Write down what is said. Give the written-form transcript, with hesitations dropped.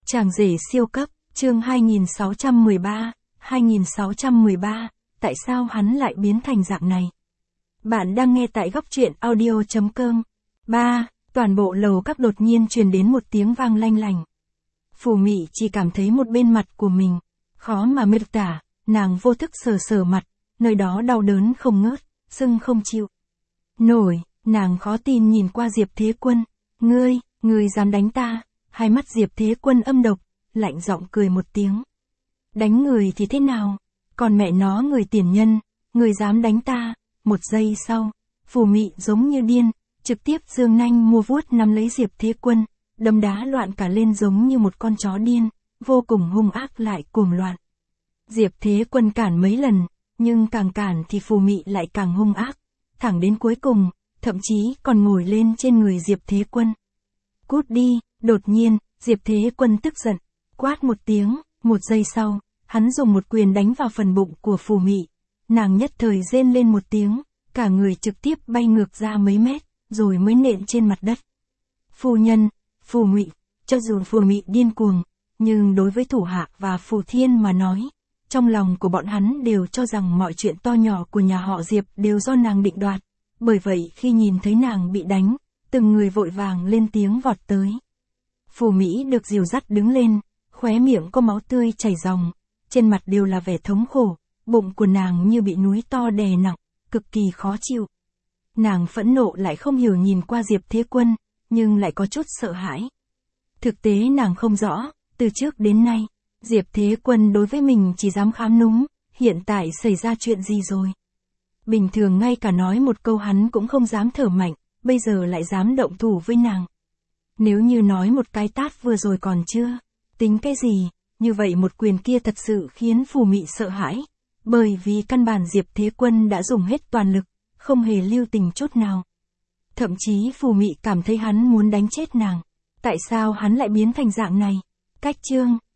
Chàng rể siêu cấp, chương 2613, tại sao hắn lại biến thành dạng này? Bạn đang nghe tại góc truyện audio.com. 3. Toàn bộ lầu các đột nhiên truyền đến một tiếng vang lanh lành. Phù Mị chỉ cảm thấy một bên mặt của mình, khó mà miêu tả, nàng vô thức sờ sờ mặt, nơi đó đau đớn không ngớt, sưng không chịu nổi, nàng khó tin nhìn qua Diệp Thế Quân. Ngươi dám đánh ta? Hai mắt Diệp Thế Quân âm độc, lạnh giọng cười một tiếng. Đánh người thì thế nào? Còn mẹ nó người tiền nhân, người dám đánh ta? Một giây sau, Phù Mị giống như điên, trực tiếp giương nanh mua vuốt nắm lấy Diệp Thế Quân, đấm đá loạn cả lên giống như một con chó điên, vô cùng hung ác lại cuồng loạn. Diệp Thế Quân cản mấy lần, nhưng càng cản thì Phù Mị lại càng hung ác, thẳng đến cuối cùng, thậm chí còn ngồi lên trên người Diệp Thế Quân. Cút đi! Đột nhiên, Diệp Thế Quân tức giận, quát một tiếng, một giây sau, hắn dùng một quyền đánh vào phần bụng của Phù Mị. Nàng nhất thời rên lên một tiếng, cả người trực tiếp bay ngược ra mấy mét, rồi mới nện trên mặt đất. Phu nhân, Phù Mị, cho dù Phù Mị điên cuồng, nhưng đối với thủ hạ và Phù Thiên mà nói, trong lòng của bọn hắn đều cho rằng mọi chuyện to nhỏ của nhà họ Diệp đều do nàng định đoạt. Bởi vậy khi nhìn thấy nàng bị đánh, từng người vội vàng lên tiếng vọt tới. Phù Mỹ được dìu dắt đứng lên, khóe miệng có máu tươi chảy ròng, trên mặt đều là vẻ thống khổ, bụng của nàng như bị núi to đè nặng, cực kỳ khó chịu. Nàng phẫn nộ lại không hiểu nhìn qua Diệp Thế Quân, nhưng lại có chút sợ hãi. Thực tế nàng không rõ, từ trước đến nay, Diệp Thế Quân đối với mình chỉ dám khám núm, hiện tại xảy ra chuyện gì rồi? Bình thường ngay cả nói một câu hắn cũng không dám thở mạnh, bây giờ lại dám động thủ với nàng. Nếu như nói một cái tát vừa rồi còn chưa, tính cái gì, như vậy một quyền kia thật sự khiến Phù Mị sợ hãi, bởi vì căn bản Diệp Thế Quân đã dùng hết toàn lực, không hề lưu tình chút nào. Thậm chí Phù Mị cảm thấy hắn muốn đánh chết nàng, tại sao hắn lại biến thành dạng này? Cách chương